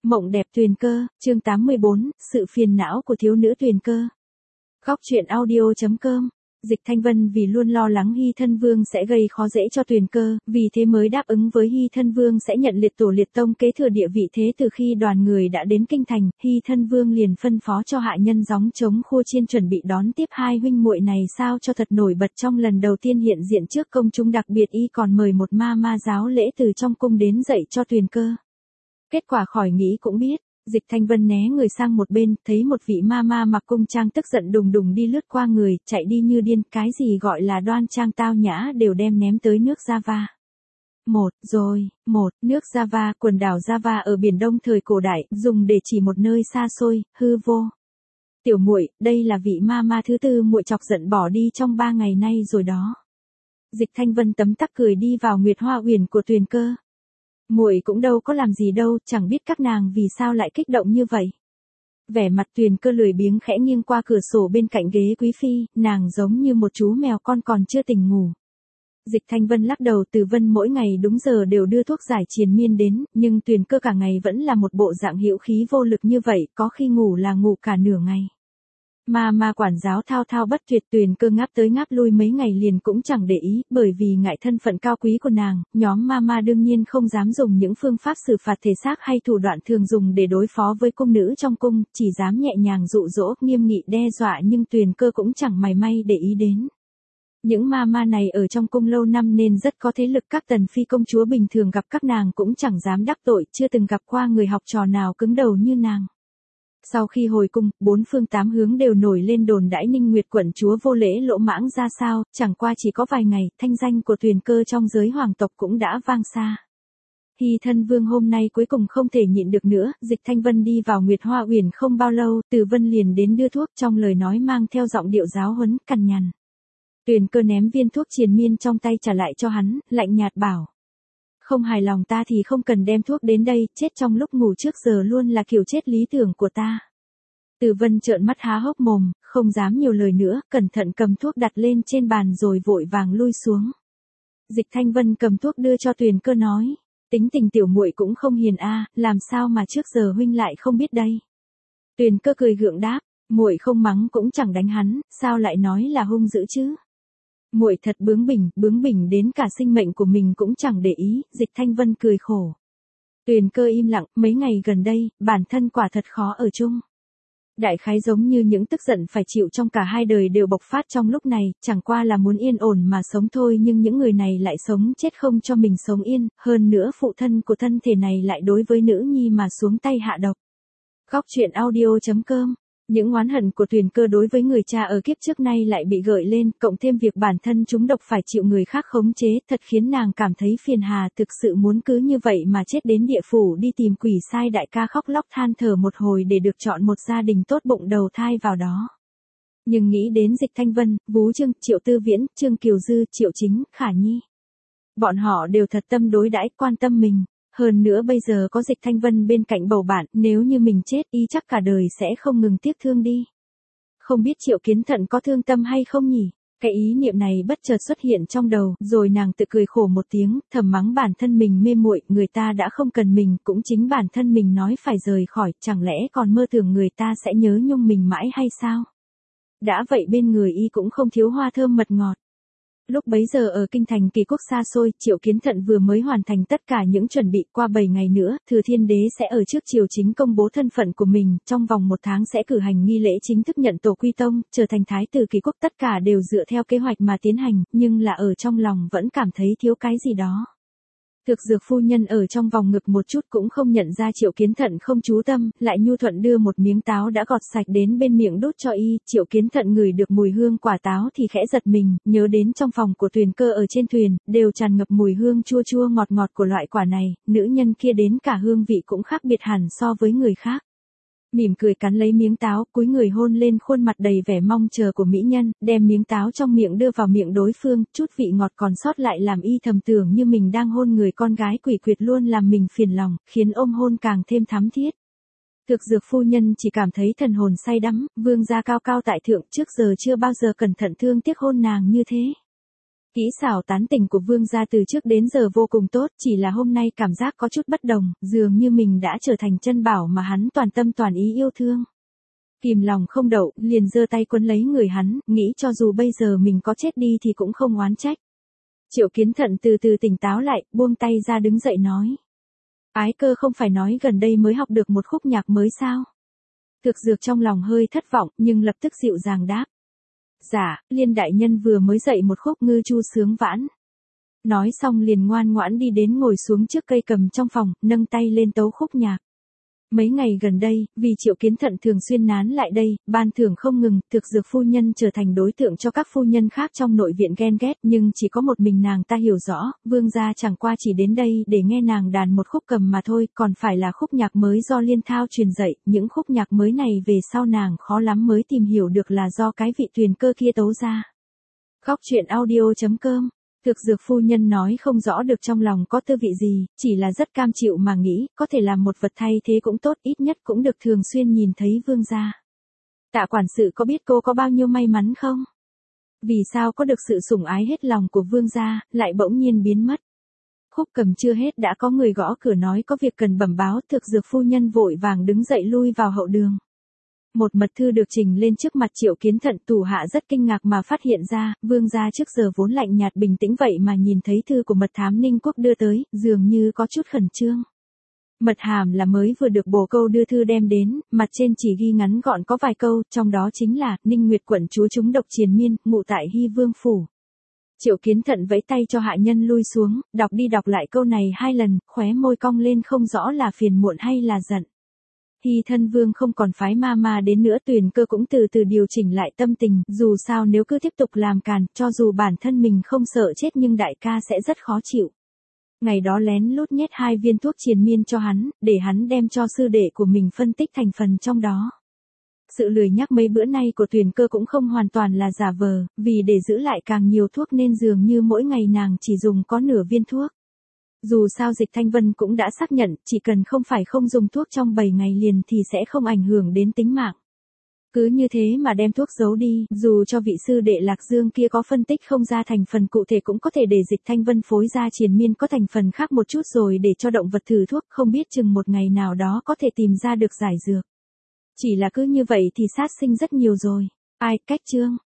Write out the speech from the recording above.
Mộng đẹp Tuyền Cơ, chương 84, sự phiền não của thiếu nữ Tuyền Cơ. Góc truyện audio.com. Dịch Thanh Vân vì luôn lo lắng Hy Thân Vương sẽ gây khó dễ cho Tuyền Cơ, vì thế mới đáp ứng với Hy Thân Vương sẽ nhận liệt tổ liệt tông kế thừa địa vị. Thế từ khi đoàn người đã đến kinh thành, Hy Thân Vương liền phân phó cho hạ nhân gióng trống khua chiên chuẩn bị đón tiếp hai huynh muội này sao cho thật nổi bật trong lần đầu tiên hiện diện trước công chúng. Đặc biệt y còn mời một ma giáo lễ từ trong cung đến dạy cho Tuyền Cơ. Kết quả khỏi nghĩ cũng biết, Dịch Thanh Vân né người sang một bên, thấy một vị ma mặc cung trang tức giận đùng đùng đi lướt qua người, chạy đi như điên, cái gì gọi là đoan trang tao nhã đều đem ném tới nước Java. Nước Java, quần đảo Java ở Biển Đông thời cổ đại, dùng để chỉ một nơi xa xôi, hư vô. Tiểu muội, đây là vị ma thứ tư muội chọc giận bỏ đi trong 3 ngày nay rồi đó. Dịch Thanh Vân tấm tắc cười đi vào Nguyệt Hoa Uyển của Tuyền Cơ. Muội cũng đâu có làm gì đâu, chẳng biết các nàng vì sao lại kích động như vậy. Vẻ mặt Tuyền Cơ lười biếng khẽ nghiêng qua cửa sổ bên cạnh ghế quý phi, nàng giống như một chú mèo con còn chưa tỉnh ngủ. Dịch Thanh Vân lắc đầu. Từ Vân mỗi ngày đúng giờ đều đưa thuốc giải triền miên đến, nhưng Tuyền Cơ cả ngày vẫn là một bộ dạng hữu khí vô lực như vậy, có khi ngủ là ngủ cả nửa ngày. Ma quản giáo thao bất tuyệt, Tuyền Cơ ngáp tới ngáp lui mấy ngày liền cũng chẳng để ý, bởi vì ngại thân phận cao quý của nàng, nhóm ma đương nhiên không dám dùng những phương pháp xử phạt thể xác hay thủ đoạn thường dùng để đối phó với cung nữ trong cung, chỉ dám nhẹ nhàng dụ dỗ, nghiêm nghị đe dọa, nhưng Tuyền Cơ cũng chẳng mảy may để ý đến. Những ma này ở trong cung lâu năm nên rất có thế lực, các tần phi công chúa bình thường gặp các nàng cũng chẳng dám đắc tội, chưa từng gặp qua người học trò nào cứng đầu như nàng. Sau khi hồi cung, 4 phương 8 hướng đều nổi lên đồn đãi Ninh Nguyệt quận chúa vô lễ lỗ mãng ra sao, chẳng qua chỉ có vài ngày, thanh danh của Tuyền Cơ trong giới hoàng tộc cũng đã vang xa. Hy Thân Vương hôm nay cuối cùng không thể nhịn được nữa, Dịch Thanh Vân đi vào Nguyệt Hoa Uyển không bao lâu, Từ Vân liền đến đưa thuốc, trong lời nói mang theo giọng điệu giáo huấn, cằn nhằn. Tuyền Cơ ném viên thuốc triền miên trong tay trả lại cho hắn, lạnh nhạt bảo. Không hài lòng ta thì không cần đem thuốc đến đây, chết trong lúc ngủ trước giờ luôn là kiểu chết lý tưởng của ta. Từ Vân trợn mắt há hốc mồm, không dám nhiều lời nữa, cẩn thận cầm thuốc đặt lên trên bàn rồi vội vàng lui xuống. Dịch Thanh Vân cầm thuốc đưa cho Tuyền Cơ nói, tính tình tiểu muội cũng không hiền a, làm sao mà trước giờ huynh lại không biết đây. Tuyền Cơ cười gượng đáp, muội không mắng cũng chẳng đánh hắn, sao lại nói là hung dữ chứ. Muội thật bướng bỉnh đến cả sinh mệnh của mình cũng chẳng để ý. Dịch Thanh Vân cười khổ. Tuyền Cơ im lặng, mấy ngày gần đây, bản thân quả thật khó ở chung. Đại khái giống như những tức giận phải chịu trong cả hai đời đều bộc phát trong lúc này, chẳng qua là muốn yên ổn mà sống thôi, nhưng những người này lại sống chết không cho mình sống yên, hơn nữa phụ thân của thân thể này lại đối với nữ nhi mà xuống tay hạ độc. Góc truyện audio.com. Những oán hận của Tuyền Cơ đối với người cha ở kiếp trước nay lại bị gợi lên, cộng thêm việc bản thân chúng độc phải chịu người khác khống chế, thật khiến nàng cảm thấy phiền hà, thực sự muốn cứ như vậy mà chết đến địa phủ đi tìm quỷ sai đại ca khóc lóc than thở một hồi để được chọn một gia đình tốt bụng đầu thai vào đó. Nhưng nghĩ đến Dịch Thanh Vân, Vú Trương, Triệu Tư Viễn, Trương Kiều Dư, Triệu Chính, Khả Nhi. Bọn họ đều thật tâm đối đãi, quan tâm mình. Hơn nữa bây giờ có Dịch Thanh Vân bên cạnh bầu bạn, nếu như mình chết y chắc cả đời sẽ không ngừng tiếc thương đi. Không biết Triệu Kiến Thận có thương tâm hay không nhỉ? Cái ý niệm này bất chợt xuất hiện trong đầu, rồi nàng tự cười khổ một tiếng, thầm mắng bản thân mình mê muội, người ta đã không cần mình, cũng chính bản thân mình nói phải rời khỏi, chẳng lẽ còn mơ tưởng người ta sẽ nhớ nhung mình mãi hay sao? Đã vậy bên người y cũng không thiếu hoa thơm mật ngọt. Lúc bấy giờ ở kinh thành Kỳ Quốc xa xôi, Triệu Kiến Thận vừa mới hoàn thành tất cả những chuẩn bị, qua 7 ngày nữa, Thừa Thiên Đế sẽ ở trước triều chính công bố thân phận của mình, trong vòng 1 tháng sẽ cử hành nghi lễ chính thức nhận tổ quy tông, trở thành thái tử Kỳ Quốc. Tất cả đều dựa theo kế hoạch mà tiến hành, nhưng là ở trong lòng vẫn cảm thấy thiếu cái gì đó. Thực Dược phu nhân ở trong vòng ngực một chút cũng không nhận ra Triệu Kiến Thận không chú tâm, lại nhu thuận đưa một miếng táo đã gọt sạch đến bên miệng đút cho y. Triệu Kiến Thận ngửi được mùi hương quả táo thì khẽ giật mình, nhớ đến trong phòng của Tuyền Cơ ở trên thuyền, đều tràn ngập mùi hương chua chua ngọt ngọt của loại quả này, nữ nhân kia đến cả hương vị cũng khác biệt hẳn so với người khác. Mỉm cười cắn lấy miếng táo, cúi người hôn lên khuôn mặt đầy vẻ mong chờ của mỹ nhân, đem miếng táo trong miệng đưa vào miệng đối phương, chút vị ngọt còn sót lại làm y thầm tưởng như mình đang hôn người con gái quỷ quyệt luôn làm mình phiền lòng, khiến ôm hôn càng thêm thắm thiết. Thực Dược phu nhân chỉ cảm thấy thần hồn say đắm, vương gia cao cao tại thượng trước giờ chưa bao giờ cẩn thận thương tiếc hôn nàng như thế. Kỹ xảo tán tỉnh của Vương gia từ trước đến giờ vô cùng tốt, chỉ là hôm nay cảm giác có chút bất đồng, dường như mình đã trở thành chân bảo mà hắn toàn tâm toàn ý yêu thương. Kìm lòng không đậu, liền giơ tay quấn lấy người hắn, nghĩ cho dù bây giờ mình có chết đi thì cũng không oán trách. Triệu Kiến Thận từ từ tỉnh táo lại, buông tay ra đứng dậy nói. Ái Cơ không phải nói gần đây mới học được một khúc nhạc mới sao? Thực Dược trong lòng hơi thất vọng, nhưng lập tức dịu dàng đáp. Dạ, Liên đại nhân vừa mới dạy một khúc Ngư Chu Sướng Vãn. Nói xong liền ngoan ngoãn đi đến ngồi xuống trước cây cầm trong phòng, nâng tay lên tấu khúc nhạc. Mấy ngày gần đây, vì Triệu Kiến Thận thường xuyên nán lại đây, ban thưởng không ngừng, Thực Dược phu nhân trở thành đối tượng cho các phu nhân khác trong nội viện ghen ghét, nhưng chỉ có một mình nàng ta hiểu rõ, Vương gia chẳng qua chỉ đến đây để nghe nàng đàn một khúc cầm mà thôi, còn phải là khúc nhạc mới do Liên Thao truyền dạy, những khúc nhạc mới này về sau nàng khó lắm mới tìm hiểu được là do cái vị Tuyền Cơ kia tấu ra. Góc truyện audio.com. Thực Dược phu nhân nói không rõ được trong lòng có tư vị gì, chỉ là rất cam chịu mà nghĩ, có thể làm một vật thay thế cũng tốt, ít nhất cũng được thường xuyên nhìn thấy Vương gia. Tạ quản sự có biết cô có bao nhiêu may mắn không? Vì sao có được sự sủng ái hết lòng của Vương gia, lại bỗng nhiên biến mất? Khúc cầm chưa hết đã có người gõ cửa nói có việc cần bẩm báo, Thực Dược phu nhân vội vàng đứng dậy lui vào hậu đường. Một mật thư được trình lên trước mặt Triệu Kiến Thận, thủ hạ rất kinh ngạc mà phát hiện ra, Vương gia trước giờ vốn lạnh nhạt bình tĩnh vậy mà nhìn thấy thư của mật thám Ninh Quốc đưa tới, dường như có chút khẩn trương. Mật hàm là mới vừa được bồ câu đưa thư đem đến, mặt trên chỉ ghi ngắn gọn có vài câu, trong đó chính là, Ninh Nguyệt quận chúa trúng độc triền miên, ngụ tại Hy Vương phủ. Triệu Kiến Thận vẫy tay cho hạ nhân lui xuống, đọc đi đọc lại câu này 2 lần, khóe môi cong lên không rõ là phiền muộn hay là giận. Hy thân vương không còn phái ma đến nữa, Tuyền Cơ cũng từ từ điều chỉnh lại tâm tình, dù sao nếu cứ tiếp tục làm càn, cho dù bản thân mình không sợ chết nhưng đại ca sẽ rất khó chịu. Ngày đó lén lút nhét 2 viên thuốc triền miên cho hắn, để hắn đem cho sư đệ của mình phân tích thành phần trong đó. Sự lười nhắc mấy bữa nay của Tuyền Cơ cũng không hoàn toàn là giả vờ, vì để giữ lại càng nhiều thuốc nên dường như mỗi ngày nàng chỉ dùng có nửa viên thuốc. Dù sao Dịch Thanh Vân cũng đã xác nhận, chỉ cần không dùng thuốc trong 7 ngày liền thì sẽ không ảnh hưởng đến tính mạng. Cứ như thế mà đem thuốc giấu đi, dù cho vị sư đệ Lạc Dương kia có phân tích không ra thành phần cụ thể cũng có thể để Dịch Thanh Vân phối ra triền miên có thành phần khác một chút rồi để cho động vật thử thuốc, không biết chừng một ngày nào đó có thể tìm ra được giải dược. Chỉ là cứ như vậy thì sát sinh rất nhiều rồi. Ai, cách chương.